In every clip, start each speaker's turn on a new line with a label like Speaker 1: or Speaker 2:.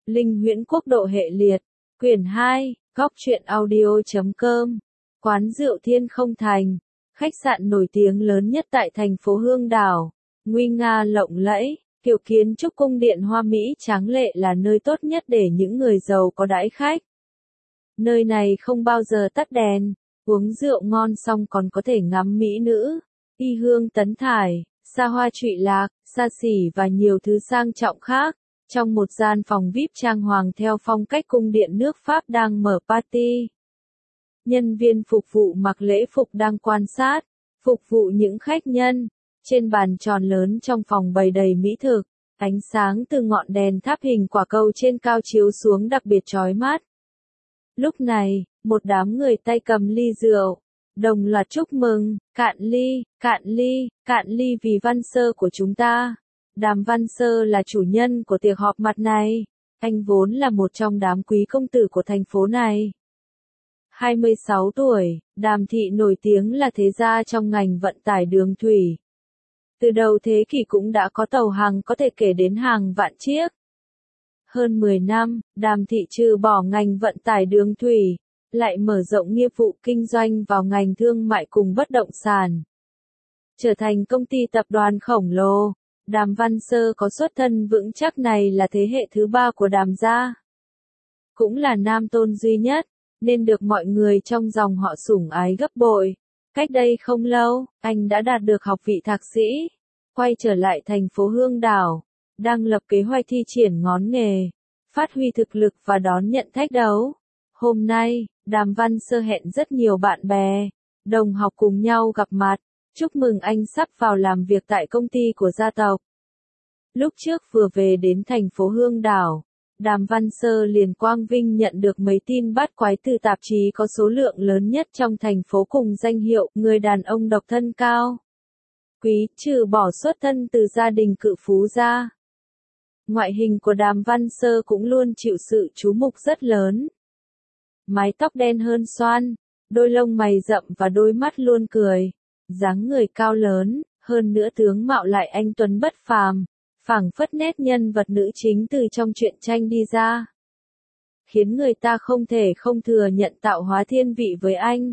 Speaker 1: Linh Huyễn Quốc độ hệ liệt, quyển 2, góc truyện audio.com, quán rượu Thiên Không Thành, khách sạn nổi tiếng lớn nhất tại thành phố Hương Đảo, nguy nga lộng lẫy, kiểu kiến trúc cung điện hoa mỹ tráng lệ là nơi tốt nhất để những người giàu có đãi khách. Nơi này không bao giờ tắt đèn, uống rượu ngon xong còn có thể ngắm mỹ nữ, y hương tấn thải, xa hoa trụy lạc, xa xỉ và nhiều thứ sang trọng khác. Trong một gian phòng VIP trang hoàng theo phong cách cung điện nước Pháp đang mở party. Nhân viên phục vụ mặc lễ phục đang quan sát, phục vụ những khách nhân. Trên bàn tròn lớn trong phòng bày đầy mỹ thực, ánh sáng từ ngọn đèn tháp hình quả cầu trên cao chiếu xuống đặc biệt chói mắt. Lúc này, một đám người tay cầm ly rượu, đồng loạt chúc mừng, cạn ly, cạn ly, cạn ly vì Văn Sơ của chúng ta. Đàm Văn Sơ là chủ nhân của tiệc họp mặt này. Anh vốn là một trong đám quý công tử của thành phố này. 26 tuổi, Đàm Thị nổi tiếng là thế gia trong ngành vận tải đường thủy. Từ đầu thế kỷ cũng đã có tàu hàng có thể kể đến hàng vạn chiếc. Hơn 10 năm, Đàm Thị trừ bỏ ngành vận tải đường thủy, lại mở rộng nghiệp vụ kinh doanh vào ngành thương mại cùng bất động sản. Trở thành công ty tập đoàn khổng lồ. Đàm Văn Sơ có xuất thân vững chắc này là thế hệ thứ 3 của Đàm gia. Cũng là nam tôn duy nhất, nên được mọi người trong dòng họ sủng ái gấp bội. Cách đây không lâu, anh đã đạt được học vị thạc sĩ, quay trở lại thành phố Hương Đảo, đang lập kế hoạch thi triển ngón nghề, phát huy thực lực và đón nhận thách đấu. Hôm nay, Đàm Văn Sơ hẹn rất nhiều bạn bè, đồng học cùng nhau gặp mặt. Chúc mừng anh sắp vào làm việc tại công ty của gia tộc. Lúc trước vừa về đến thành phố Hương Đảo, Đàm Văn Sơ liền quang vinh nhận được mấy tin bắt quái từ tạp chí có số lượng lớn nhất trong thành phố cùng danh hiệu người đàn ông độc thân cao. Quý, trừ bỏ xuất thân từ gia đình cự phú ra. Ngoại hình của Đàm Văn Sơ cũng luôn chịu sự chú mục rất lớn. Mái tóc đen hơn xoăn, đôi lông mày rậm và đôi mắt luôn cười. Dáng người cao lớn, hơn nữa tướng mạo lại anh tuấn bất phàm, phảng phất nét nhân vật nữ chính từ trong truyện tranh đi ra. Khiến người ta không thể không thừa nhận tạo hóa thiên vị với anh.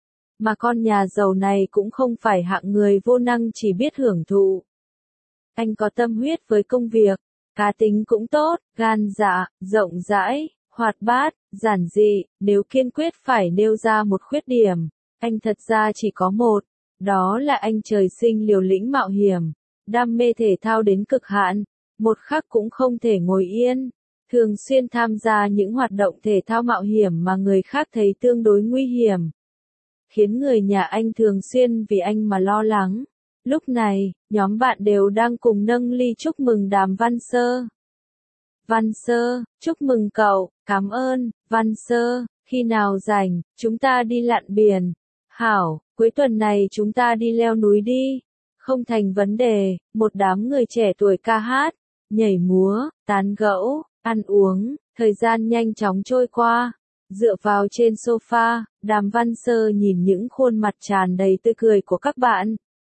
Speaker 1: Mà con nhà giàu này cũng không phải hạng người vô năng chỉ biết hưởng thụ. Anh có tâm huyết với công việc, cá tính cũng tốt, gan dạ, rộng rãi, hoạt bát, giản dị, nếu kiên quyết phải nêu ra một khuyết điểm, anh thật ra chỉ có một. Đó là anh trời sinh liều lĩnh mạo hiểm, đam mê thể thao đến cực hạn, một khắc cũng không thể ngồi yên, thường xuyên tham gia những hoạt động thể thao mạo hiểm mà người khác thấy tương đối nguy hiểm. Khiến người nhà anh thường xuyên vì anh mà lo lắng. Lúc này, nhóm bạn đều đang cùng nâng ly chúc mừng Đàm Văn Sơ. Văn Sơ, chúc mừng cậu, cảm ơn, Văn Sơ, khi nào rảnh, chúng ta đi lặn biển. Hảo, cuối tuần này chúng ta đi leo núi đi. Không thành vấn đề, một đám người trẻ tuổi ca hát, nhảy múa, tán gẫu, ăn uống, thời gian nhanh chóng trôi qua. Dựa vào trên sofa, Đàm Văn Sơ nhìn những khuôn mặt tràn đầy tươi cười của các bạn.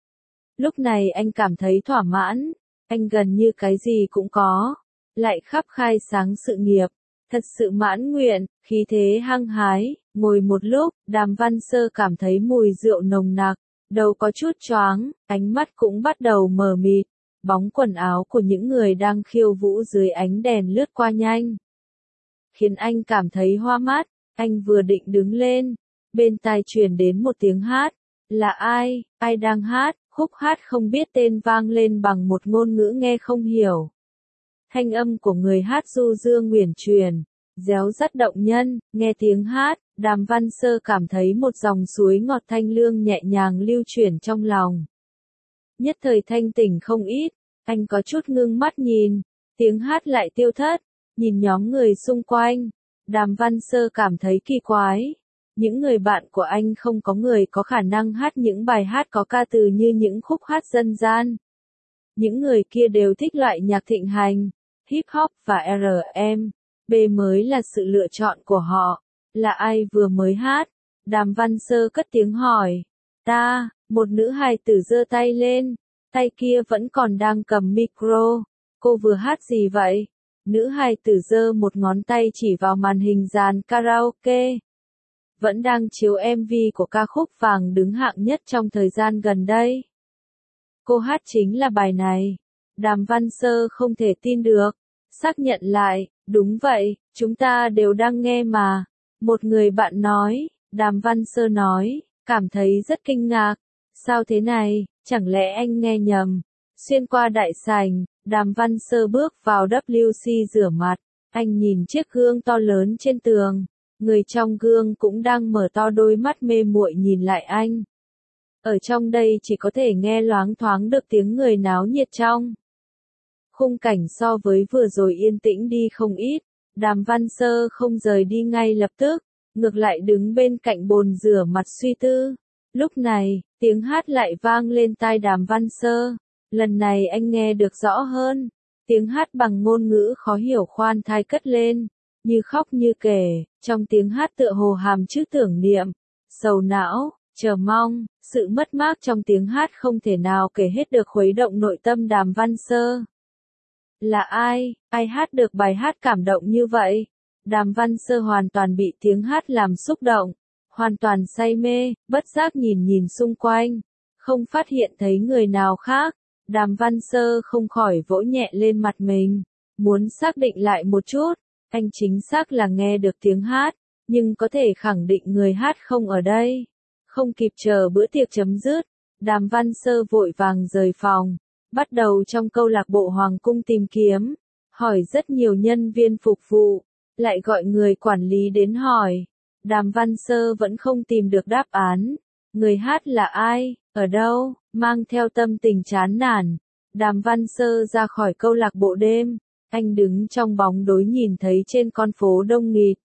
Speaker 1: Lúc này anh cảm thấy thỏa mãn, anh gần như cái gì cũng có, lại khắp khai sáng sự nghiệp. Thật sự mãn nguyện, khí thế hăng hái, ngồi một lúc, Đàm Văn Sơ cảm thấy mùi rượu nồng nặc, đầu có chút choáng, ánh mắt cũng bắt đầu mờ mịt, bóng quần áo của những người đang khiêu vũ dưới ánh đèn lướt qua nhanh. Khiến anh cảm thấy hoa mắt, anh vừa định đứng lên, bên tai truyền đến một tiếng hát, là ai, ai đang hát, khúc hát không biết tên vang lên bằng một ngôn ngữ nghe không hiểu. Thanh âm của người hát du dương uyển chuyển, réo rắt động nhân, nghe tiếng hát, Đàm Văn Sơ cảm thấy một dòng suối ngọt thanh lương nhẹ nhàng lưu chuyển trong lòng. Nhất thời thanh tỉnh không ít, anh có chút ngưng mắt nhìn, tiếng hát lại tiêu thất, nhìn nhóm người xung quanh, Đàm Văn Sơ cảm thấy kỳ quái. Những người bạn của anh không có người có khả năng hát những bài hát có ca từ như những khúc hát dân gian. Những người kia đều thích loại nhạc thịnh hành, hip hop và R&B mới là sự lựa chọn của họ. Là ai vừa mới hát? Đàm Văn Sơ cất tiếng hỏi. Ta, một nữ hài tử giơ tay lên, tay kia vẫn còn đang cầm micro. Cô vừa hát gì vậy? Nữ hài tử giơ một ngón tay chỉ vào màn hình dàn karaoke. Vẫn đang chiếu MV của ca khúc vàng đứng hạng nhất trong thời gian gần đây. Cô hát chính là bài này. Đàm Văn Sơ không thể tin được. Xác nhận lại, đúng vậy, chúng ta đều đang nghe mà. Một người bạn nói, Đàm Văn Sơ nói, cảm thấy rất kinh ngạc. Sao thế này, chẳng lẽ anh nghe nhầm? Xuyên qua đại sảnh, Đàm Văn Sơ bước vào WC rửa mặt. Anh nhìn chiếc gương to lớn trên tường. Người trong gương cũng đang mở to đôi mắt mê muội nhìn lại anh. Ở trong đây chỉ có thể nghe loáng thoáng được tiếng người náo nhiệt trong. Khung cảnh so với vừa rồi yên tĩnh đi không ít. Đàm Văn Sơ không rời đi ngay lập tức, ngược lại đứng bên cạnh bồn rửa mặt suy tư. Lúc này, tiếng hát lại vang lên tai Đàm Văn Sơ. Lần này anh nghe được rõ hơn. Tiếng hát bằng ngôn ngữ khó hiểu khoan thai cất lên, như khóc như kể, trong tiếng hát tựa hồ hàm chữ tưởng niệm, sầu não, chờ mong, sự mất mát trong tiếng hát không thể nào kể hết được khuấy động nội tâm Đàm Văn Sơ. Là ai hát được bài hát cảm động như vậy? Đàm Văn Sơ hoàn toàn bị tiếng hát làm xúc động, hoàn toàn say mê, bất giác nhìn xung quanh, không phát hiện thấy người nào khác. Đàm Văn Sơ không khỏi vỗ nhẹ lên mặt mình, muốn xác định lại một chút, anh chính xác là nghe được tiếng hát, nhưng có thể khẳng định người hát không ở đây. Không kịp chờ bữa tiệc chấm dứt, Đàm Văn Sơ vội vàng rời phòng, bắt đầu trong câu lạc bộ Hoàng cung tìm kiếm, hỏi rất nhiều nhân viên phục vụ, lại gọi người quản lý đến hỏi. Đàm Văn Sơ vẫn không tìm được đáp án. Người hát là ai, ở đâu? Mang theo tâm tình chán nản, Đàm Văn Sơ ra khỏi câu lạc bộ đêm. Anh đứng trong bóng tối nhìn thấy trên con phố đông nghịt.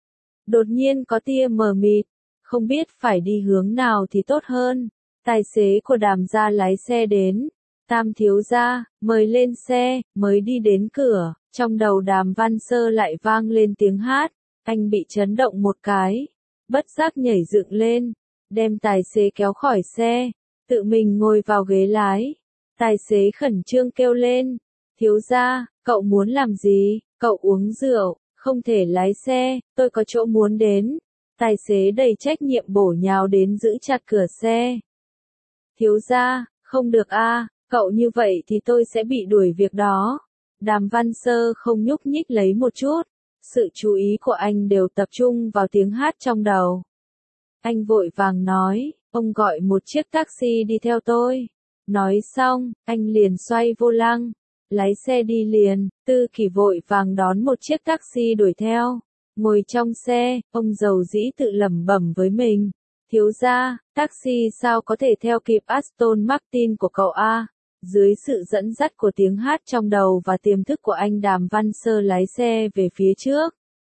Speaker 1: Đột nhiên có tia mờ mịt, không biết phải đi hướng nào thì tốt hơn. Tài xế của Đàm gia lái xe đến. Tam thiếu gia, mời lên xe. Mới đi đến cửa, trong đầu Đàm Văn Sơ lại vang lên tiếng hát. Anh bị chấn động một cái, bất giác nhảy dựng lên, đem tài xế kéo khỏi xe, tự mình ngồi vào ghế lái. Tài xế khẩn trương kêu lên, thiếu gia, cậu muốn làm gì? Cậu uống rượu, không thể lái xe, tôi có chỗ muốn đến. Tài xế đầy trách nhiệm bổ nhào đến giữ chặt cửa xe. Thiếu gia, không được a, cậu như vậy thì tôi sẽ bị đuổi việc đó. Đàm Văn Sơ không nhúc nhích lấy một chút, sự chú ý của anh đều tập trung vào tiếng hát trong đầu. Anh vội vàng nói, ông gọi một chiếc taxi đi theo tôi. Nói xong, anh liền xoay vô lăng, lái xe đi liền. Tư Kỳ vội vàng đón một chiếc taxi đuổi theo. Ngồi trong xe, ông giàu dĩ tự lẩm bẩm với mình. Thiếu gia, taxi sao có thể theo kịp Aston Martin của cậu a? Dưới sự dẫn dắt của tiếng hát trong đầu và tiềm thức của anh, Đàm Văn Sơ lái xe về phía trước.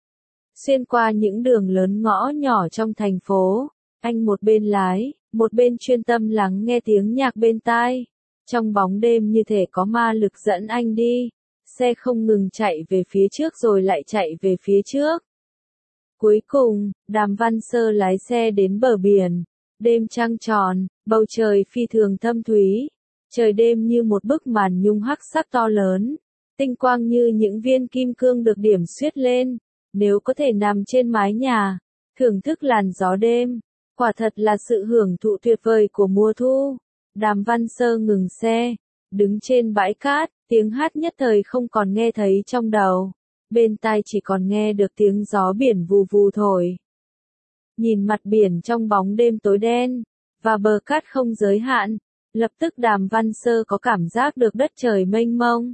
Speaker 1: Xuyên qua những đường lớn ngõ nhỏ trong thành phố, anh một bên lái, một bên chuyên tâm lắng nghe tiếng nhạc bên tai. Trong bóng đêm như thể có ma lực dẫn anh đi. Xe không ngừng chạy về phía trước rồi lại chạy về phía trước. Cuối cùng, Đàm Văn Sơ lái xe đến bờ biển. Đêm trăng tròn, bầu trời phi thường thâm thúy. Trời đêm như một bức màn nhung hắc sắc to lớn. Tinh quang như những viên kim cương được điểm xuyết lên. Nếu có thể nằm trên mái nhà, thưởng thức làn gió đêm, quả thật là sự hưởng thụ tuyệt vời của mùa thu. Đàm Văn Sơ ngừng xe, đứng trên bãi cát, tiếng hát nhất thời không còn nghe thấy trong đầu. Bên tai chỉ còn nghe được tiếng gió biển vù vù thổi. Nhìn mặt biển trong bóng đêm tối đen, và bờ cát không giới hạn, lập tức Đàm Văn Sơ có cảm giác được đất trời mênh mông.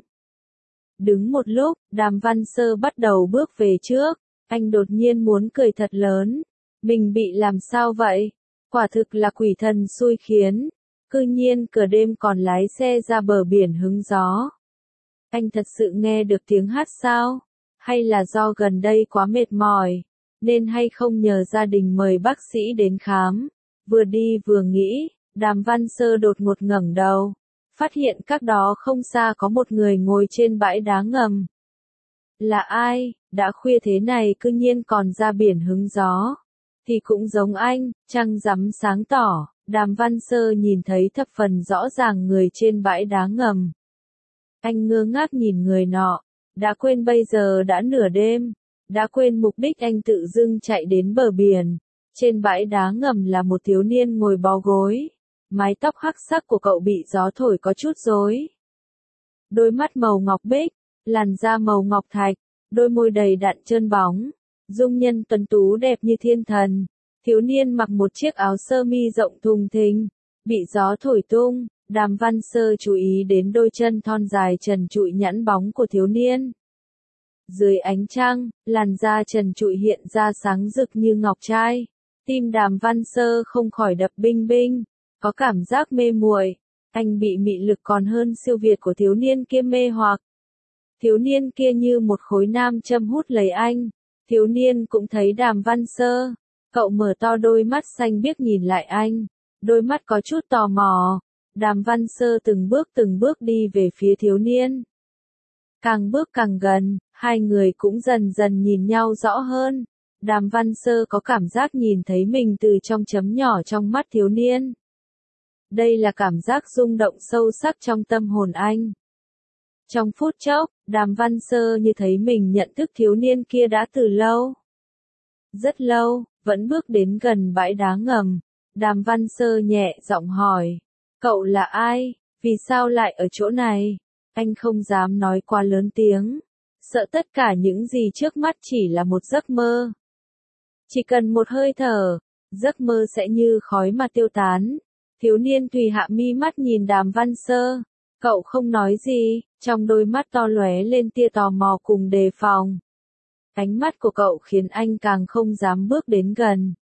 Speaker 1: Đứng một lúc, Đàm Văn Sơ bắt đầu bước về trước, anh đột nhiên muốn cười thật lớn. Mình bị làm sao vậy? Quả thực là quỷ thần xui khiến. Cư nhiên cửa đêm còn lái xe ra bờ biển hứng gió. Anh thật sự nghe được tiếng hát sao? Hay là do gần đây quá mệt mỏi, nên hay không nhờ gia đình mời bác sĩ đến khám? Vừa đi vừa nghĩ, Đàm Văn Sơ đột ngột ngẩng đầu. Phát hiện cách đó không xa có một người ngồi trên bãi đá ngầm. Là ai, đã khuya thế này cư nhiên còn ra biển hứng gió? Thì cũng giống anh, trăng rằm sáng tỏ, Đàm Văn Sơ nhìn thấy thập phần rõ ràng người trên bãi đá ngầm. Anh ngơ ngác nhìn người nọ, Đã quên bây giờ đã nửa đêm, đã quên mục đích anh tự dưng chạy đến bờ biển. Trên bãi đá ngầm là một thiếu niên ngồi bó gối. Mái tóc hắc sắc của cậu bị gió thổi có chút rối. Đôi mắt màu ngọc bích, làn da màu ngọc thạch, đôi môi đầy đặn trơn bóng, dung nhân tuấn tú đẹp như thiên thần. Thiếu niên mặc một chiếc áo sơ mi rộng thùng thình, bị gió thổi tung. Đàm Văn Sơ chú ý đến đôi chân thon dài trần trụi nhẵn bóng của thiếu niên. Dưới ánh trăng, làn da trần trụi hiện ra sáng rực như ngọc trai. Tim Đàm Văn Sơ không khỏi đập binh binh, có cảm giác mê muội. Anh bị mị lực còn hơn siêu việt của thiếu niên kia mê hoặc. Thiếu niên kia như một khối nam châm hút lấy anh. Thiếu niên cũng thấy Đàm Văn Sơ. Cậu mở to đôi mắt xanh biếc nhìn lại anh. Đôi mắt có chút tò mò. Đàm Văn Sơ từng bước đi về phía thiếu niên. Càng bước càng gần, hai người cũng dần dần nhìn nhau rõ hơn. Đàm Văn Sơ có cảm giác nhìn thấy mình từ trong chấm nhỏ trong mắt thiếu niên. Đây là cảm giác rung động sâu sắc trong tâm hồn anh. Trong phút chốc, Đàm Văn Sơ như thấy mình nhận thức thiếu niên kia đã từ lâu. Rất lâu, vẫn bước đến gần bãi đá ngầm. Đàm Văn Sơ nhẹ giọng hỏi. Cậu là ai? Vì sao lại ở chỗ này? Anh không dám nói quá lớn tiếng. Sợ tất cả những gì trước mắt chỉ là một giấc mơ. Chỉ cần một hơi thở, giấc mơ sẽ như khói mà tiêu tán. Thiếu niên tùy hạ mi mắt nhìn Đàm Văn Sơ. Cậu không nói gì, trong đôi mắt to lóe lên tia tò mò cùng đề phòng. Ánh mắt của cậu khiến anh càng không dám bước đến gần.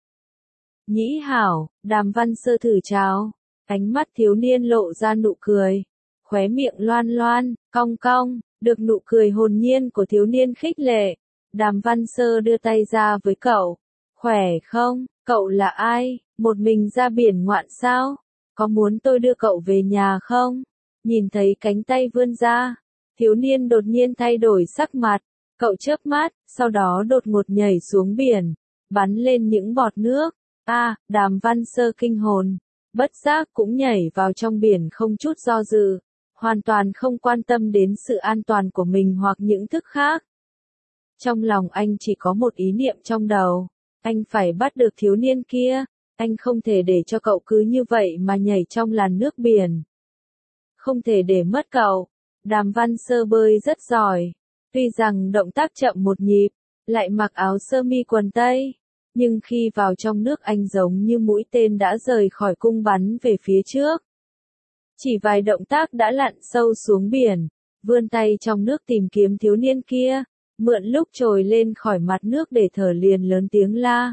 Speaker 1: Nhĩ hảo, Đàm Văn Sơ thử chào. Ánh mắt thiếu niên lộ ra nụ cười. Khóe miệng loan loan, cong cong, được nụ cười hồn nhiên của thiếu niên khích lệ. Đàm Văn Sơ đưa tay ra với cậu. Khỏe không? Cậu là ai? Một mình ra biển ngoạn sao? Có muốn tôi đưa cậu về nhà không? Nhìn thấy cánh tay vươn ra, thiếu niên đột nhiên thay đổi sắc mặt. Cậu chớp mắt, sau đó đột ngột nhảy xuống biển, bắn lên những bọt nước. Đàm Văn Sơ kinh hồn, bất giác cũng nhảy vào trong biển không chút do dự, hoàn toàn không quan tâm đến sự an toàn của mình hoặc những thức khác. Trong lòng anh chỉ có một ý niệm trong đầu, anh phải bắt được thiếu niên kia, anh không thể để cho cậu cứ như vậy mà nhảy trong làn nước biển. Không thể để mất cậu. Đàm Văn Sơ bơi rất giỏi, tuy rằng động tác chậm một nhịp, lại mặc áo sơ mi quần tây, nhưng khi vào trong nước anh giống như mũi tên đã rời khỏi cung bắn về phía trước. Chỉ vài động tác đã lặn sâu xuống biển, vươn tay trong nước tìm kiếm thiếu niên kia, mượn lúc trồi lên khỏi mặt nước để thở liền lớn tiếng la.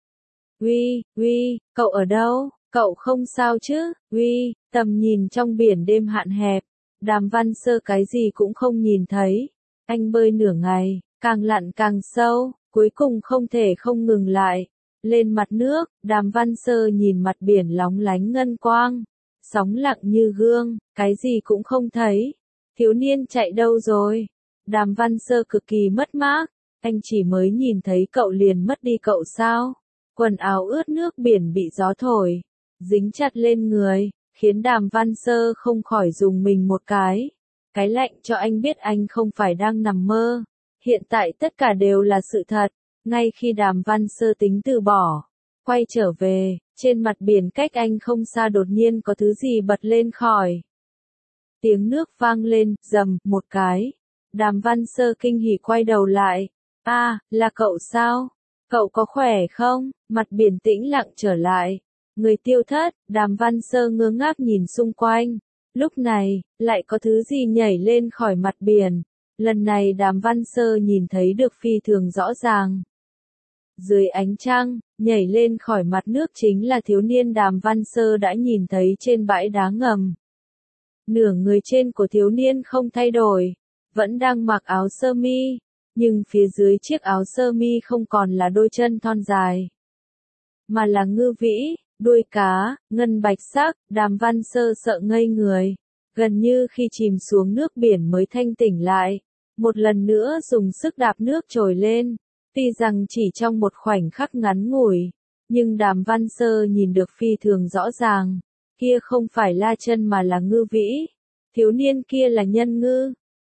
Speaker 1: Uy, cậu ở đâu? Cậu không sao chứ? Uy, tầm nhìn trong biển đêm hạn hẹp, Đàm Văn Sơ cái gì cũng không nhìn thấy. Anh bơi nửa ngày, càng lặn càng sâu, cuối cùng không thể không ngừng lại. Lên mặt nước, Đàm Văn Sơ nhìn mặt biển lóng lánh ngân quang, sóng lặng như gương, cái gì cũng không thấy. Thiếu niên chạy đâu rồi? Đàm Văn Sơ cực kỳ mất mát, anh chỉ mới nhìn thấy cậu liền mất đi cậu sao? Quần áo ướt nước biển bị gió thổi, dính chặt lên người, khiến Đàm Văn Sơ không khỏi dùng mình một cái. Cái lạnh cho anh biết anh không phải đang nằm mơ. Hiện tại tất cả đều là sự thật. Ngay khi Đàm Văn Sơ tính từ bỏ, quay trở về, trên mặt biển cách anh không xa đột nhiên có thứ gì bật lên khỏi. Tiếng nước vang lên, rầm, một cái. Đàm Văn Sơ kinh hỉ quay đầu lại. Là cậu sao? Cậu có khỏe không? Mặt biển tĩnh lặng trở lại. Người tiêu thất, Đàm Văn Sơ ngơ ngác nhìn xung quanh. Lúc này, lại có thứ gì nhảy lên khỏi mặt biển. Lần này Đàm Văn Sơ nhìn thấy được phi thường rõ ràng. Dưới ánh trăng, nhảy lên khỏi mặt nước chính là thiếu niên Đàm Văn Sơ đã nhìn thấy trên bãi đá ngầm. Nửa người trên của thiếu niên không thay đổi, vẫn đang mặc áo sơ mi, nhưng phía dưới chiếc áo sơ mi không còn là đôi chân thon dài, mà là ngư vĩ, đuôi cá, ngân bạch sắc. Đàm Văn Sơ sợ ngây người, gần như khi chìm xuống nước biển mới thanh tỉnh lại, một lần nữa dùng sức đạp nước trồi lên. Tuy rằng chỉ trong một khoảnh khắc ngắn ngủi, nhưng Đàm Văn Sơ nhìn được phi thường rõ ràng, kia không phải la chân mà là ngư vĩ, thiếu niên kia là nhân ngư.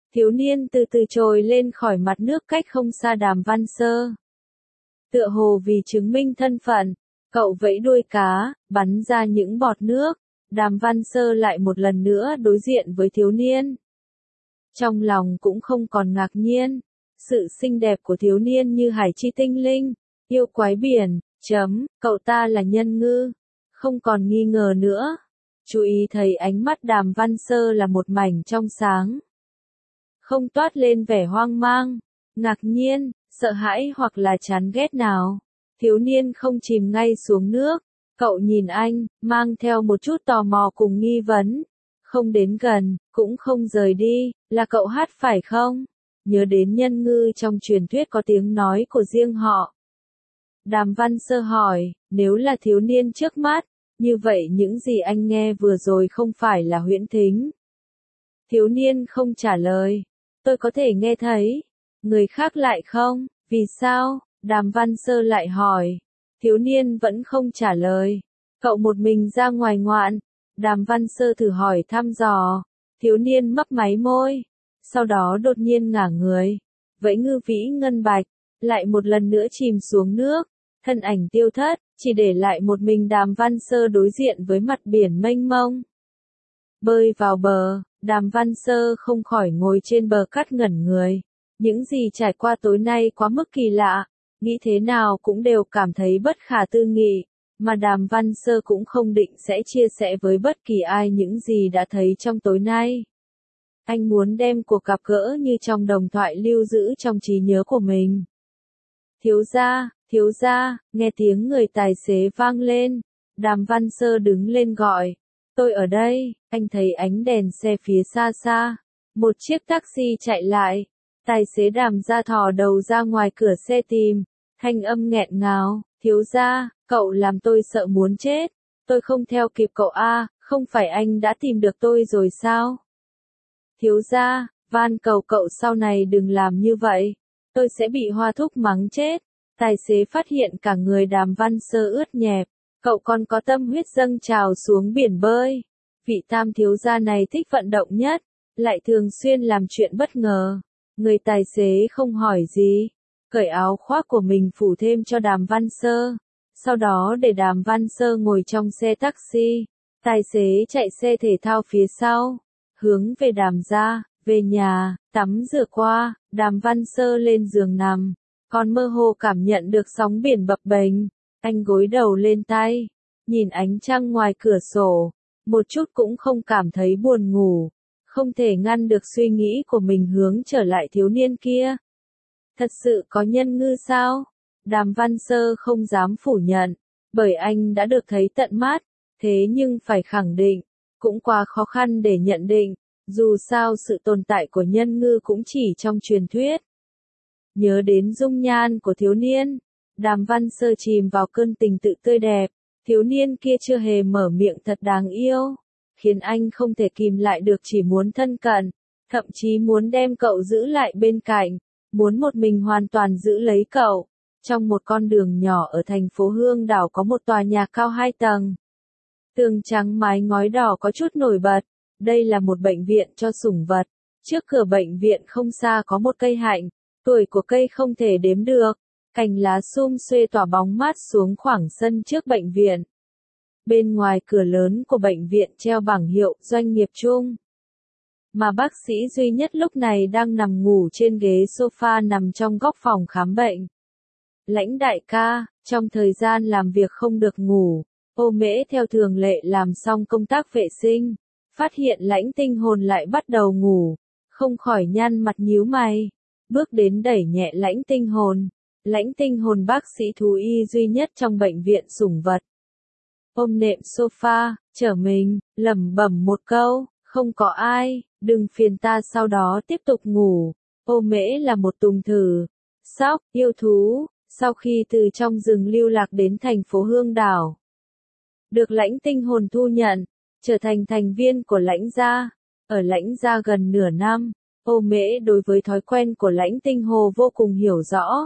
Speaker 1: Thiếu niên từ từ trồi lên khỏi mặt nước cách không xa Đàm Văn Sơ. Tựa hồ vì chứng minh thân phận, cậu vẫy đuôi cá, bắn ra những bọt nước. Đàm Văn Sơ lại một lần nữa đối diện với thiếu niên. Trong lòng cũng không còn ngạc nhiên. Sự xinh đẹp của thiếu niên như hải chi tinh linh, yêu quái biển, cậu ta là nhân ngư. Không còn nghi ngờ nữa. Chú ý thấy ánh mắt Đàm Văn Sơ là một mảnh trong sáng. Không toát lên vẻ hoang mang, ngạc nhiên, sợ hãi hoặc là chán ghét nào. Thiếu niên không chìm ngay xuống nước. Cậu nhìn anh, mang theo một chút tò mò cùng nghi vấn. Không đến gần, cũng không rời đi, là cậu hát phải không? Nhớ đến nhân ngư trong truyền thuyết có tiếng nói của riêng họ. Đàm Văn Sơ hỏi, nếu là thiếu niên trước mắt, như vậy những gì anh nghe vừa rồi không phải là huyễn thính. Thiếu niên không trả lời. Tôi có thể nghe thấy. Người khác lại không, vì sao? Đàm Văn Sơ lại hỏi. Thiếu niên vẫn không trả lời. Cậu một mình ra ngoài ngoạn. Đàm Văn Sơ thử hỏi thăm dò. Thiếu niên mấp máy môi. Sau đó đột nhiên ngả người. Vẫy ngư vĩ ngân bạch. Lại một lần nữa chìm xuống nước. Thân ảnh tiêu thất. Chỉ để lại một mình Đàm Văn Sơ đối diện với mặt biển mênh mông. Bơi vào bờ. Đàm Văn Sơ không khỏi ngồi trên bờ cát ngẩn người. Những gì trải qua tối nay quá mức kỳ lạ. Nghĩ thế nào cũng đều cảm thấy bất khả tư nghị. Mà Đàm Văn Sơ cũng không định sẽ chia sẻ với bất kỳ ai những gì đã thấy trong tối nay. Anh muốn đem cuộc gặp gỡ như trong đồng thoại lưu giữ trong trí nhớ của mình. Thiếu gia, nghe tiếng người tài xế vang lên. Đàm Văn Sơ đứng lên gọi. Tôi ở đây, anh thấy ánh đèn xe phía xa xa. Một chiếc taxi chạy lại. Tài xế Đàm ra thò đầu ra ngoài cửa xe tìm. Thanh âm nghẹn ngào, thiếu gia, cậu làm tôi sợ muốn chết. Tôi không theo kịp cậu a, không phải anh đã tìm được tôi rồi sao? Thiếu gia, van cầu cậu sau này đừng làm như vậy. Tôi sẽ bị Hoa Thúc mắng chết. Tài xế phát hiện cả người Đàm Văn Sơ ướt nhẹp. Cậu còn có tâm huyết dâng trào xuống biển bơi. Vị tam thiếu gia này thích vận động nhất, lại thường xuyên làm chuyện bất ngờ. Người tài xế không hỏi gì, cởi áo khoác của mình phủ thêm cho Đàm Văn Sơ. Sau đó để Đàm Văn Sơ ngồi trong xe taxi. Tài xế chạy xe thể thao phía sau, hướng về Đàm gia, về nhà, tắm rửa qua, Đàm Văn Sơ lên giường nằm, còn mơ hồ cảm nhận được sóng biển bập bềnh. Anh gối đầu lên tay, nhìn ánh trăng ngoài cửa sổ, một chút cũng không cảm thấy buồn ngủ, không thể ngăn được suy nghĩ của mình hướng trở lại thiếu niên kia. Thật sự có nhân ngư sao? Đàm Văn Sơ không dám phủ nhận, bởi anh đã được thấy tận mắt, thế nhưng phải khẳng định, cũng quá khó khăn để nhận định, dù sao sự tồn tại của nhân ngư cũng chỉ trong truyền thuyết. Nhớ đến dung nhan của thiếu niên, Đàm Văn Sơ chìm vào cơn tình tự tươi đẹp, thiếu niên kia chưa hề mở miệng thật đáng yêu, khiến anh không thể kìm lại được chỉ muốn thân cận, thậm chí muốn đem cậu giữ lại bên cạnh, muốn một mình hoàn toàn giữ lấy cậu. Trong một con đường nhỏ ở thành phố Hương Đảo có một tòa nhà cao 2 tầng. Tường trắng mái ngói đỏ có chút nổi bật, đây là một bệnh viện cho sủng vật. Trước cửa bệnh viện không xa có một cây hạnh, tuổi của cây không thể đếm được. Cành lá sum xuê tỏa bóng mát xuống khoảng sân trước bệnh viện. Bên ngoài cửa lớn của bệnh viện treo bảng hiệu doanh nghiệp chung. Mà bác sĩ duy nhất lúc này đang nằm ngủ trên ghế sofa nằm trong góc phòng khám bệnh. Lãnh đại ca, trong thời gian làm việc không được ngủ, Ô Mễ theo thường lệ làm xong công tác vệ sinh, phát hiện Lãnh Tinh Hồn lại bắt đầu ngủ, không khỏi nhăn mặt nhíu mày, bước đến đẩy nhẹ Lãnh Tinh Hồn. Lãnh Tinh Hồn bác sĩ thú y duy nhất trong bệnh viện sủng vật. Ôm nệm sofa, trở mình, lẩm bẩm một câu, không có ai, đừng phiền ta, sau đó tiếp tục ngủ. Ô Mễ là một tùng thử, sóc, yêu thú, sau khi từ trong rừng lưu lạc đến thành phố Hương Đảo. Được Lãnh Tinh Hồn thu nhận, trở thành thành viên của Lãnh gia. Ở Lãnh gia gần nửa năm, Ô Mễ đối với thói quen của Lãnh Tinh Hồ vô cùng hiểu rõ.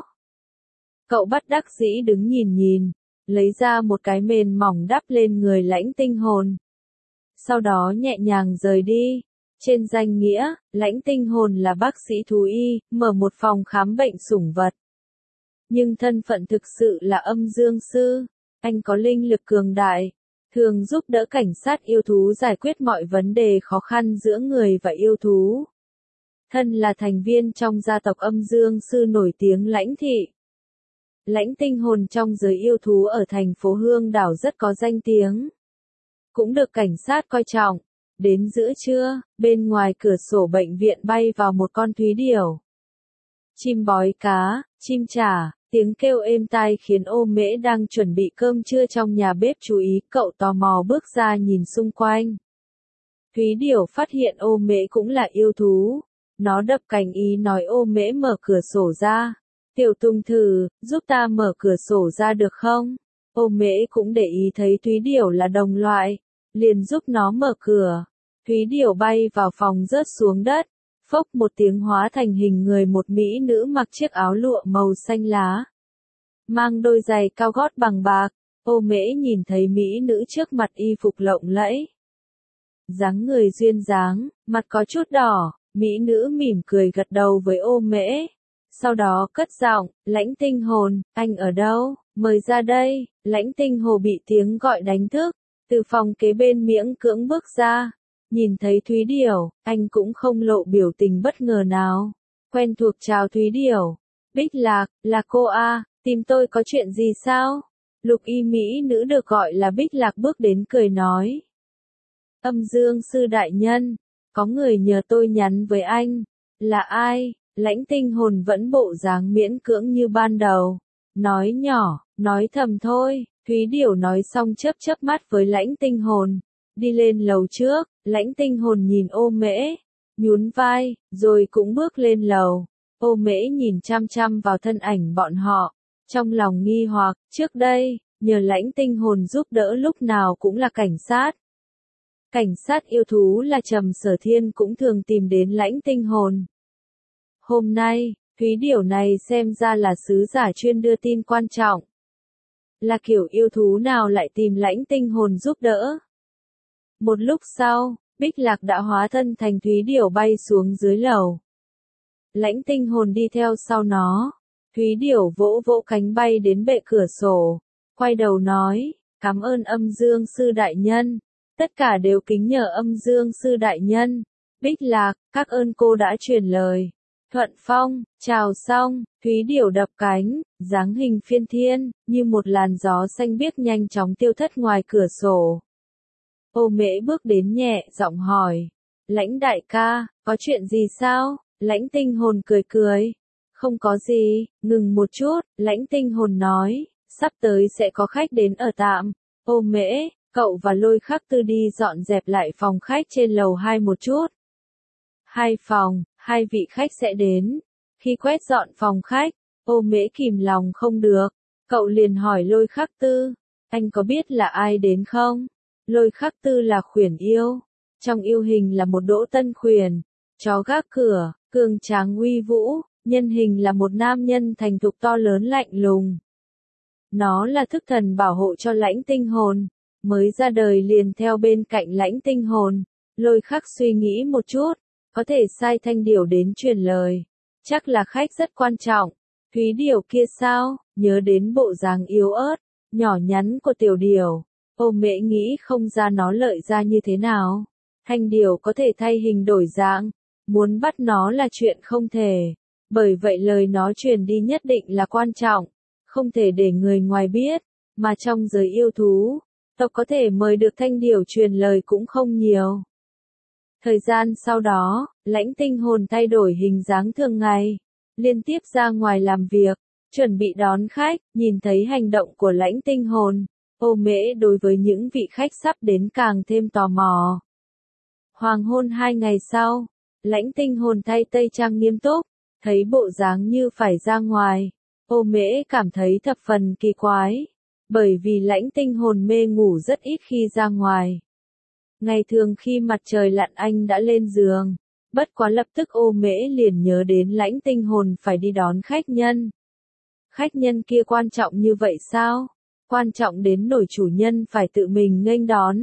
Speaker 1: Cậu bất đắc dĩ đứng nhìn, lấy ra một cái mền mỏng đắp lên người Lãnh Tinh Hồn. Sau đó nhẹ nhàng rời đi. Trên danh nghĩa, Lãnh Tinh Hồn là bác sĩ thú y, mở một phòng khám bệnh sủng vật. Nhưng thân phận thực sự là âm dương sư. Anh có linh lực cường đại, thường giúp đỡ cảnh sát yêu thú giải quyết mọi vấn đề khó khăn giữa người và yêu thú. Thân là thành viên trong gia tộc âm dương sư nổi tiếng Lãnh Thị. Lãnh Tinh Hồn trong giới yêu thú ở thành phố Hương Đảo rất có danh tiếng. Cũng được cảnh sát coi trọng. Đến giữa trưa, bên ngoài cửa sổ bệnh viện bay vào một con thúy điểu. Chim bói cá, chim chả, tiếng kêu êm tai khiến Ô Mễ đang chuẩn bị cơm trưa trong nhà bếp chú ý, cậu tò mò bước ra nhìn xung quanh. Thúy điểu phát hiện Ô Mễ cũng là yêu thú. Nó đập cánh ý nói Ô Mễ mở cửa sổ ra. Tiểu Tùng thử, giúp ta mở cửa sổ ra được không? Ô Mễ cũng để ý thấy thúy điểu là đồng loại, liền giúp nó mở cửa. Thúy điểu bay vào phòng rớt xuống đất, phốc một tiếng hóa thành hình người một mỹ nữ mặc chiếc áo lụa màu xanh lá. Mang đôi giày cao gót bằng bạc, Ô Mễ nhìn thấy mỹ nữ trước mặt y phục lộng lẫy. Dáng người duyên dáng, mặt có chút đỏ, mỹ nữ mỉm cười gật đầu với Ô Mễ. Sau đó cất giọng, Lãnh Tinh Hồn, anh ở đâu, mời ra đây. Lãnh Tinh Hồ bị tiếng gọi đánh thức, từ phòng kế bên miễn cưỡng bước ra. Nhìn thấy thúy điểu, anh cũng không lộ biểu tình bất ngờ nào. Quen thuộc chào thúy điểu. Bích Lạc, là cô à, tìm tôi có chuyện gì sao? Lục y mỹ nữ được gọi là Bích Lạc bước đến cười nói. Âm dương sư đại nhân, có người nhờ tôi nhắn với anh. Là ai? Lãnh Tinh Hồn vẫn bộ dáng miễn cưỡng như ban đầu. Nói nhỏ, nói thầm thôi. Thúy điểu nói xong chớp chớp mắt với Lãnh Tinh Hồn. Đi lên lầu trước, Lãnh Tinh Hồn nhìn Ô Mễ, nhún vai, rồi cũng bước lên lầu. Ô Mễ nhìn chăm chăm vào thân ảnh bọn họ, trong lòng nghi hoặc, trước đây, nhờ Lãnh Tinh Hồn giúp đỡ lúc nào cũng là cảnh sát. Cảnh sát yêu thú là Trầm Sở Thiên cũng thường tìm đến Lãnh Tinh Hồn. Hôm nay, thúy điểu này xem ra là sứ giả chuyên đưa tin quan trọng. Là kiểu yêu thú nào lại tìm Lãnh Tinh Hồn giúp đỡ? Một lúc sau, Bích Lạc đã hóa thân thành thúy điểu bay xuống dưới lầu. Lãnh Tinh Hồn đi theo sau nó. Thúy điểu vỗ vỗ cánh bay đến bệ cửa sổ. Quay đầu nói, cảm ơn âm dương sư đại nhân. Tất cả đều kính nhờ âm dương sư đại nhân. Bích Lạc, các ơn cô đã truyền lời. Thuận Phong, chào xong, thúy điểu đập cánh, dáng hình phiên thiên, như một làn gió xanh biếc nhanh chóng tiêu thất ngoài cửa sổ. Ô Mễ bước đến nhẹ giọng hỏi. Lãnh đại ca, có chuyện gì sao? Lãnh Tinh Hồn cười cười. Không có gì, ngừng một chút, Lãnh Tinh Hồn nói. Sắp tới sẽ có khách đến ở tạm. Ô Mễ, cậu và Lôi Khắc Tư đi dọn dẹp lại phòng khách trên lầu 2 một chút. 2 phòng, 2 vị khách sẽ đến. Khi quét dọn phòng khách, Ô Mễ kìm lòng không được. Cậu liền hỏi Lôi Khắc Tư. Anh có biết là ai đến không? Lôi Khắc Tư là khuyển yêu. Trong yêu hình là một đỗ tân khuyển. Chó gác cửa, cường tráng uy vũ. Nhân hình là một nam nhân thành thục to lớn lạnh lùng. Nó là thức thần bảo hộ cho Lãnh Tinh Hồn. Mới ra đời liền theo bên cạnh Lãnh Tinh Hồn. Lôi Khắc suy nghĩ một chút. Có thể sai thanh điểu đến truyền lời. Chắc là khách rất quan trọng. Thúy điểu kia sao? Nhớ đến bộ dáng yếu ớt, nhỏ nhắn của tiểu điểu. Ô Mễ nghĩ không ra nó lợi ra như thế nào. Thanh điểu có thể thay hình đổi dạng. Muốn bắt nó là chuyện không thể. Bởi vậy lời nó truyền đi nhất định là quan trọng. Không thể để người ngoài biết. Mà trong giới yêu thú, tộc có thể mời được thanh điểu truyền lời cũng không nhiều. Thời gian sau đó, Lãnh Tinh Hồn thay đổi hình dáng thường ngày. Liên tiếp ra ngoài làm việc, chuẩn bị đón khách, nhìn thấy hành động của Lãnh Tinh Hồn. Ô Mễ đối với những vị khách sắp đến càng thêm tò mò. Hoàng hôn 2 ngày sau, Lãnh Tinh Hồn thay tây trang nghiêm túc, thấy bộ dáng như phải ra ngoài. Ô Mễ cảm thấy thập phần kỳ quái, bởi vì Lãnh Tinh Hồn mê ngủ rất ít khi ra ngoài. Ngày thường khi mặt trời lặn anh đã lên giường, bất quá lập tức Ô Mễ liền nhớ đến Lãnh Tinh Hồn phải đi đón khách nhân. Khách nhân kia quan trọng như vậy sao? Quan trọng đến nổi chủ nhân phải tự mình nghênh đón.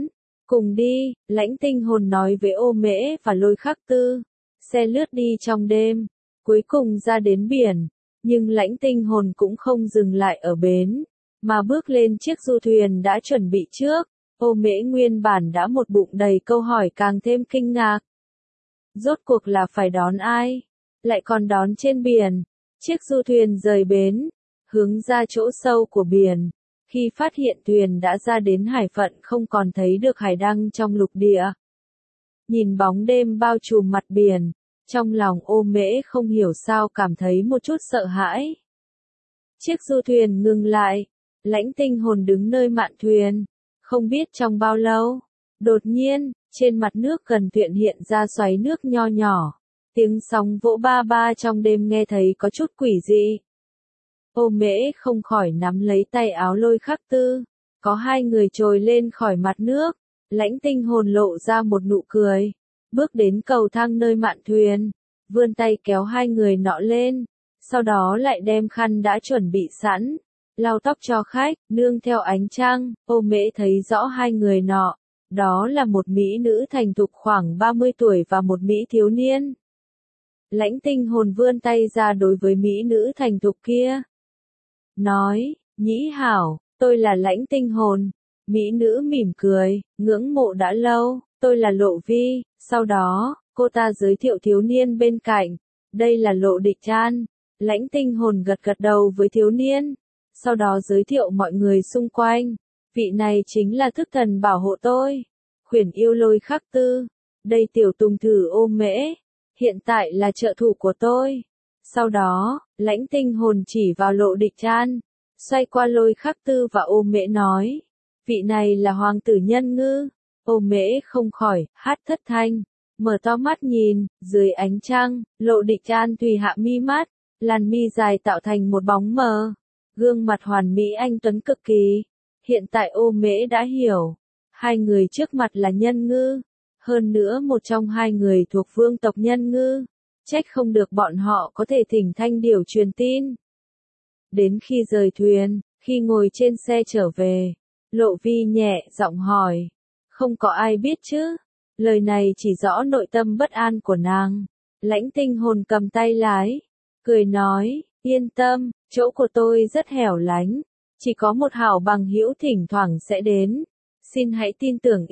Speaker 1: Cùng đi, Lãnh Tinh Hồn nói với Ô Mễ và Lôi Khắc Tư. Xe lướt đi trong đêm, cuối cùng ra đến biển, nhưng Lãnh Tinh Hồn cũng không dừng lại ở bến, mà bước lên chiếc du thuyền đã chuẩn bị trước. Ô Mễ nguyên bản đã một bụng đầy câu hỏi càng thêm kinh ngạc. Rốt cuộc là phải đón ai? Lại còn đón trên biển. Chiếc du thuyền rời bến, hướng ra chỗ sâu của biển. Khi phát hiện thuyền đã ra đến hải phận không còn thấy được hải đăng trong lục địa. Nhìn bóng đêm bao trùm mặt biển, trong lòng Ô Mễ không hiểu sao cảm thấy một chút sợ hãi. Chiếc du thuyền ngừng lại, Lãnh Tinh Hồn đứng nơi mạn thuyền, không biết trong bao lâu. Đột nhiên, trên mặt nước gần thuyền hiện ra xoáy nước nho nhỏ. Tiếng sóng vỗ ba ba trong đêm nghe thấy có chút quỷ dị. Ô Mễ không khỏi nắm lấy tay áo Lôi Khắc Tư. Có hai người trồi lên khỏi mặt nước. Lãnh Tinh Hồn lộ ra một nụ cười. Bước đến cầu thang nơi mạn thuyền. Vươn tay kéo hai người nọ lên. Sau đó lại đem khăn đã chuẩn bị sẵn. Lau tóc cho khách, nương theo ánh trăng. Ô Mễ thấy rõ hai người nọ. Đó là một mỹ nữ thành thục khoảng 30 tuổi và một mỹ thiếu niên. Lãnh Tinh Hồn vươn tay ra đối với mỹ nữ thành thục kia. Nói, Nhĩ hảo, tôi là Lãnh Tinh Hồn. Mỹ nữ mỉm cười, ngưỡng mộ đã lâu, tôi là Lộ Vi. Sau đó, cô ta giới thiệu thiếu niên bên cạnh. Đây là Lộ Địch Chan. Lãnh Tinh Hồn gật gật đầu với thiếu niên. Sau đó giới thiệu mọi người xung quanh. Vị này chính là thức thần bảo hộ tôi. Khuyển yêu Lôi Khắc Tư. Đây tiểu tùng thử Ô Mễ. Hiện tại là trợ thủ của tôi. Sau đó, Lãnh Tinh Hồn chỉ vào Lộ Địch Chan. Xoay qua Lôi Khắc Tư và Ô Mễ nói. Vị này là hoàng tử Nhân Ngư. Ô Mễ không khỏi, hát thất thanh. Mở to mắt nhìn, dưới ánh trăng, Lộ Địch Chan tùy hạ mi mắt. Làn mi dài tạo thành một bóng mờ. Gương mặt hoàn mỹ anh tuấn cực kỳ. Hiện tại Ô Mễ đã hiểu. Hai người trước mặt là Nhân Ngư. Hơn nữa một trong hai người thuộc vương tộc Nhân Ngư. Trách không được bọn họ có thể thỉnh thanh điểu truyền tin. Đến khi rời thuyền, khi ngồi trên xe trở về, Lộ Vi nhẹ giọng hỏi. Không có ai biết chứ? Lời này chỉ rõ nội tâm bất an của nàng. Lãnh Tinh Hồn cầm tay lái. Cười nói, yên tâm, chỗ của tôi rất hẻo lánh. Chỉ có một hảo bằng hữu thỉnh thoảng sẽ đến. Xin hãy tin tưởng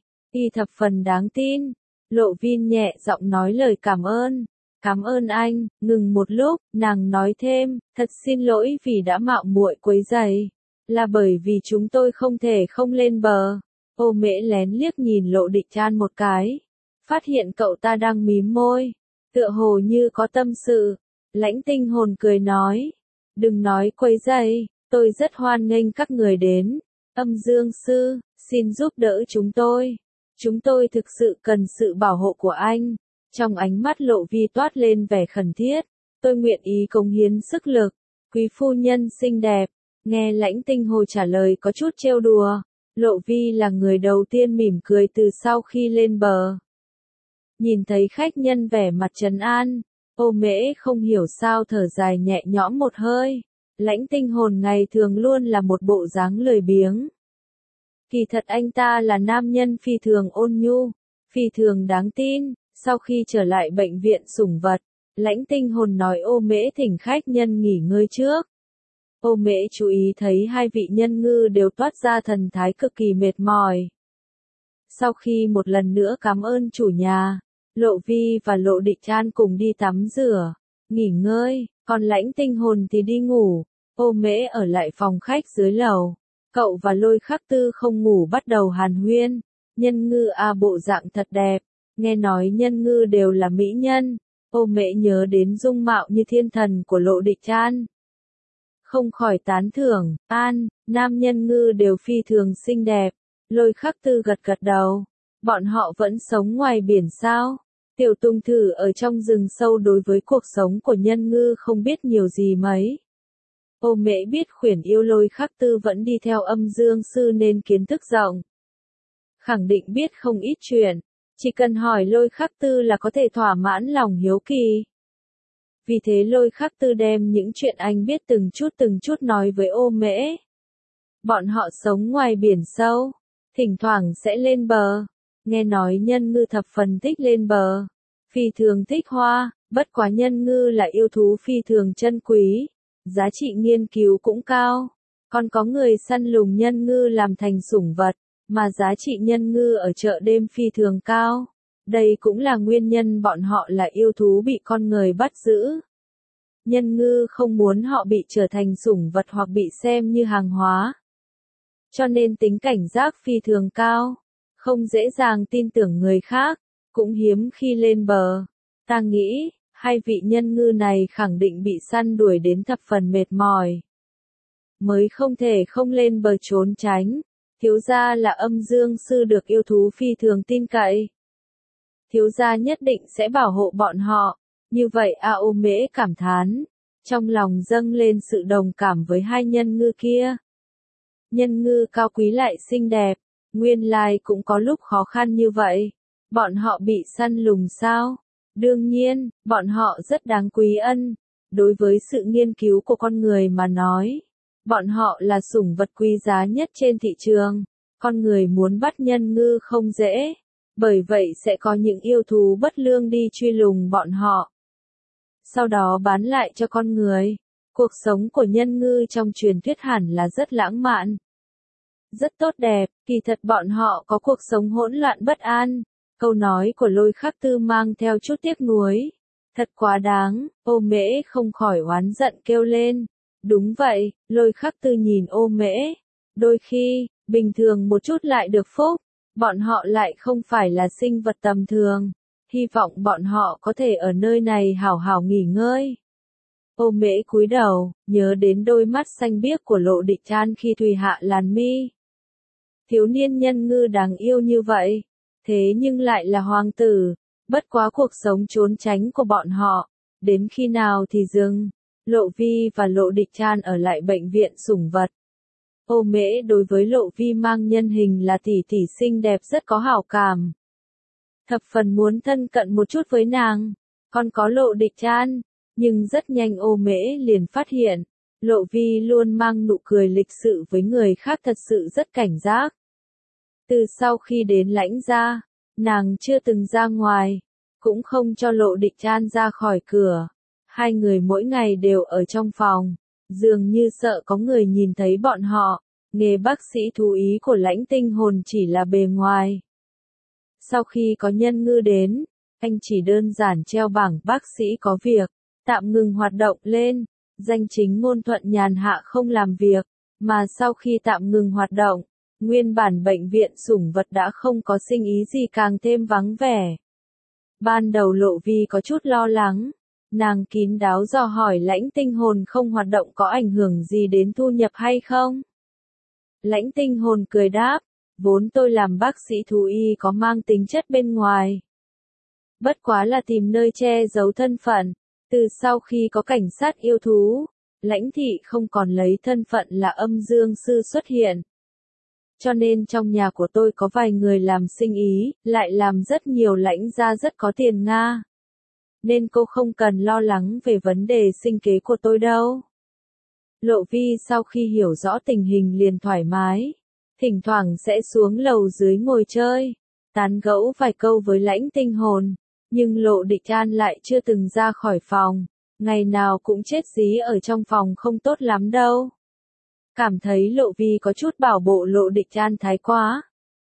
Speaker 1: y thập phần đáng tin. Lộ Vin nhẹ giọng nói lời cảm ơn. Cảm ơn anh, ngừng một lúc, nàng nói thêm, thật xin lỗi vì đã mạo muội quấy rầy. Là bởi vì chúng tôi không thể không lên bờ. Ô Mễ lén liếc nhìn Lộ Địch Chan một cái. Phát hiện cậu ta đang mím môi. Tựa hồ như có tâm sự. Lãnh Tinh Hồn cười nói. Đừng nói quấy rầy, tôi rất hoan nghênh các người đến. Âm Dương Sư, xin giúp đỡ chúng tôi. Chúng tôi thực sự cần sự bảo hộ của anh. Trong ánh mắt Lộ Vi toát lên vẻ khẩn thiết. Tôi nguyện ý cống hiến sức lực. Quý phu nhân xinh đẹp. Nghe Lãnh Tinh Hồn trả lời có chút trêu đùa. Lộ Vi là người đầu tiên mỉm cười từ sau khi lên bờ. Nhìn thấy khách nhân vẻ mặt trấn an. Ô Mễ không hiểu sao thở dài nhẹ nhõm một hơi. Lãnh Tinh Hồn ngày thường luôn là một bộ dáng lười biếng. Kỳ thật anh ta là nam nhân phi thường ôn nhu, phi thường đáng tin. Sau khi trở lại bệnh viện sủng vật, Lãnh Tinh Hồn nói Ô Mễ thỉnh khách nhân nghỉ ngơi trước. Ô Mễ chú ý thấy hai vị nhân ngư đều toát ra thần thái cực kỳ mệt mỏi. Sau khi một lần nữa cảm ơn chủ nhà, Lộ Vi và Lộ Địch Chan cùng đi tắm rửa, nghỉ ngơi, còn Lãnh Tinh Hồn thì đi ngủ. Ô Mễ ở lại phòng khách dưới lầu. Cậu và Lôi Khắc Tư không ngủ bắt đầu hàn huyên. Nhân ngư bộ dạng thật đẹp. Nghe nói nhân ngư đều là mỹ nhân. Ô Mễ nhớ đến dung mạo như thiên thần của Lộ Địch Chan. Không khỏi tán thưởng, nam nhân ngư đều phi thường xinh đẹp. Lôi Khắc Tư gật gật đầu. Bọn họ vẫn sống ngoài biển sao? Tiểu Tùng Thử ở trong rừng sâu đối với cuộc sống của nhân ngư không biết nhiều gì mấy. Ô Mễ biết khuyển yêu Lôi Khắc Tư vẫn đi theo Âm Dương Sư nên kiến thức rộng. Khẳng định biết không ít chuyện. Chỉ cần hỏi Lôi Khắc Tư là có thể thỏa mãn lòng hiếu kỳ. Vì thế Lôi Khắc Tư đem những chuyện anh biết từng chút nói với Ô Mễ. Bọn họ sống ngoài biển sâu. thỉnh thoảng sẽ lên bờ. Nghe nói Nhân Ngư thập phần thích lên bờ, phi thường thích hoa, bất quá Nhân Ngư là yêu thú phi thường chân quý, giá trị nghiên cứu cũng cao. Còn có người săn lùng Nhân Ngư làm thành sủng vật, mà giá trị Nhân Ngư ở chợ đêm phi thường cao. Đây cũng là nguyên nhân bọn họ là yêu thú bị con người bắt giữ. Nhân Ngư không muốn họ bị trở thành sủng vật hoặc bị xem như hàng hóa. Cho nên tính cảnh giác phi thường cao, không dễ dàng tin tưởng người khác, cũng hiếm khi lên bờ. Ta nghĩ, hai vị Nhân Ngư này khẳng định bị săn đuổi đến thập phần mệt mỏi, mới không thể không lên bờ trốn tránh. Thiếu gia là Âm Dương sư được yêu thú phi thường tin cậy. Thiếu gia nhất định sẽ bảo hộ bọn họ. Như vậy Ô Mễ cảm thán, trong lòng dâng lên sự đồng cảm với hai Nhân Ngư kia. Nhân Ngư cao quý lại xinh đẹp, nguyên lai cũng có lúc khó khăn như vậy. Bọn họ bị săn lùng sao? Đương nhiên, bọn họ rất đáng quý ân. Đối với sự nghiên cứu của con người mà nói, bọn họ là sủng vật quý giá nhất trên thị trường. Con người muốn bắt Nhân Ngư không dễ, bởi vậy sẽ có những yêu thú bất lương đi truy lùng bọn họ, sau đó bán lại cho con người. Cuộc sống của Nhân Ngư trong truyền thuyết hẳn là rất lãng mạn, rất tốt đẹp, kỳ thật bọn họ có cuộc sống hỗn loạn bất an. Câu nói của Lôi Khắc Tư mang theo chút tiếc nuối. Thật quá đáng, Ô Mễ không khỏi oán giận kêu lên. Đúng vậy, Lôi Khắc Tư nhìn Ô Mễ. Đôi khi, bình thường một chút lại được phúc, bọn họ lại không phải là sinh vật tầm thường. Hy vọng bọn họ có thể ở nơi này hảo hảo nghỉ ngơi. Ô Mễ cúi đầu, nhớ đến đôi mắt xanh biếc của Lộ Địch Chan khi thùy hạ làn mi. Thiếu niên Nhân Ngư đáng yêu như vậy, thế nhưng lại là hoàng tử. Bất quá cuộc sống trốn tránh của bọn họ, đến khi nào thì dừng. Lộ Vi và Lộ Địch Chan ở lại bệnh viện sủng vật. Ô Mễ đối với Lộ Vi mang nhân hình là tỷ tỷ xinh đẹp rất có hảo cảm, thập phần muốn thân cận một chút với nàng. Còn có Lộ Địch Chan, nhưng rất nhanh Ô Mễ liền phát hiện, Lộ Vi luôn mang nụ cười lịch sự với người khác, thật sự rất cảnh giác. Từ sau khi đến Lãnh gia, nàng chưa từng ra ngoài, cũng không cho Lộ Địch Chan ra khỏi cửa. Hai người mỗi ngày đều ở trong phòng, dường như sợ có người nhìn thấy bọn họ. Nghề bác sĩ thú ý của Lãnh Tinh Hồn chỉ là bề ngoài. Sau khi có Nhân Ngư đến, anh chỉ đơn giản treo bảng bác sĩ có việc, tạm ngừng hoạt động lên, danh chính ngôn thuận nhàn hạ không làm việc, mà sau khi tạm ngừng hoạt động, nguyên bản bệnh viện sủng vật đã không có sinh ý gì, càng thêm vắng vẻ. Ban đầu Lộ Vi có chút lo lắng, nàng kín đáo dò hỏi Lãnh Tinh Hồn không hoạt động có ảnh hưởng gì đến thu nhập hay không. Lãnh Tinh Hồn cười đáp, vốn tôi làm bác sĩ thú y có mang tính chất bên ngoài, bất quá là tìm nơi che giấu thân phận. Từ sau khi có cảnh sát yêu thú, Lãnh thị không còn lấy thân phận là Âm Dương sư xuất hiện. Cho nên trong nhà của tôi có vài người làm sinh ý, lại làm rất nhiều lãnh gia rất có tiền Nga. Nên cô không cần lo lắng về vấn đề sinh kế của tôi đâu. Lộ Vi sau khi hiểu rõ tình hình liền thoải mái, thỉnh thoảng sẽ xuống lầu dưới ngồi chơi, tán gẫu vài câu với Lãnh Tinh Hồn, nhưng Lộ Địch Chan lại chưa từng ra khỏi phòng, ngày nào cũng chết dí ở trong phòng không tốt lắm đâu. Cảm thấy Lộ Vi có chút bảo bộ Lộ Địch Chan thái quá.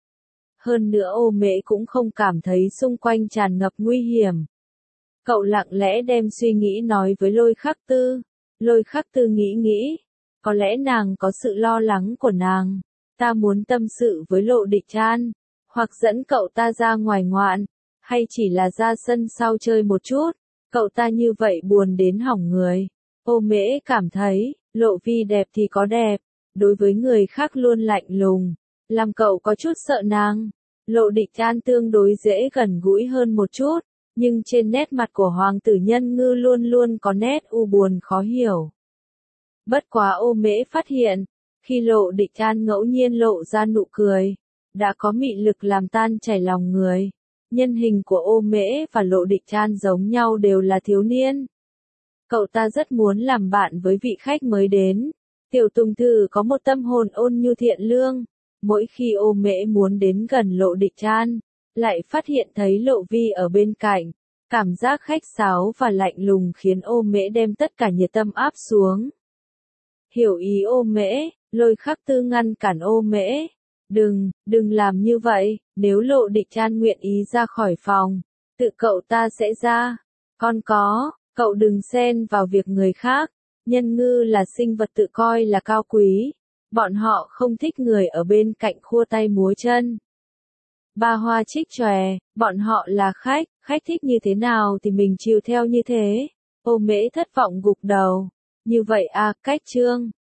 Speaker 1: Hơn nữa Ô Mễ cũng không cảm thấy xung quanh tràn ngập nguy hiểm. Cậu lặng lẽ đem suy nghĩ nói với Lôi Khắc Tư. Lôi Khắc Tư nghĩ, có lẽ nàng có sự lo lắng của nàng. Ta muốn tâm sự với Lộ Địch Chan, hoặc dẫn cậu ta ra ngoài ngoạn, hay chỉ là ra sân sau chơi một chút. Cậu ta như vậy buồn đến hỏng người. Ô Mễ cảm thấy, Lộ Vi đẹp thì có đẹp, đối với người khác luôn lạnh lùng, làm cậu có chút sợ nàng. Lộ Địch Chan tương đối dễ gần gũi hơn một chút, nhưng trên nét mặt của hoàng tử Nhân Ngư luôn luôn có nét u buồn khó hiểu. Bất quá Ô Mễ phát hiện, khi Lộ Địch Chan ngẫu nhiên lộ ra nụ cười, đã có mị lực làm tan chảy lòng người. Nhân hình của Ô Mễ và Lộ Địch Chan giống nhau, đều là thiếu niên. Cậu ta rất muốn làm bạn với vị khách mới đến. Tiểu Tùng Thử có một tâm hồn ôn nhu thiện lương, Mỗi khi Ô Mễ muốn đến gần Lộ Địch An, lại phát hiện thấy Lộ Vi ở bên cạnh. Cảm giác khách sáo và lạnh lùng khiến Ô Mễ đem tất cả nhiệt tâm áp xuống. Hiểu ý Ô Mễ, Lôi Khắc Tư ngăn cản Ô Mễ. Đừng làm như vậy, nếu Lộ Địch An nguyện ý ra khỏi phòng, tự cậu ta sẽ ra. Còn cậu đừng xen vào việc người khác. Nhân ngư là sinh vật tự coi là cao quý. Bọn họ không thích người ở bên cạnh khua tay múa chân. Ba Hoa trích chòe, bọn họ là khách thích như thế nào thì mình chiều theo như thế. Ô Mễ thất vọng gục đầu. Như vậy à, cách Trương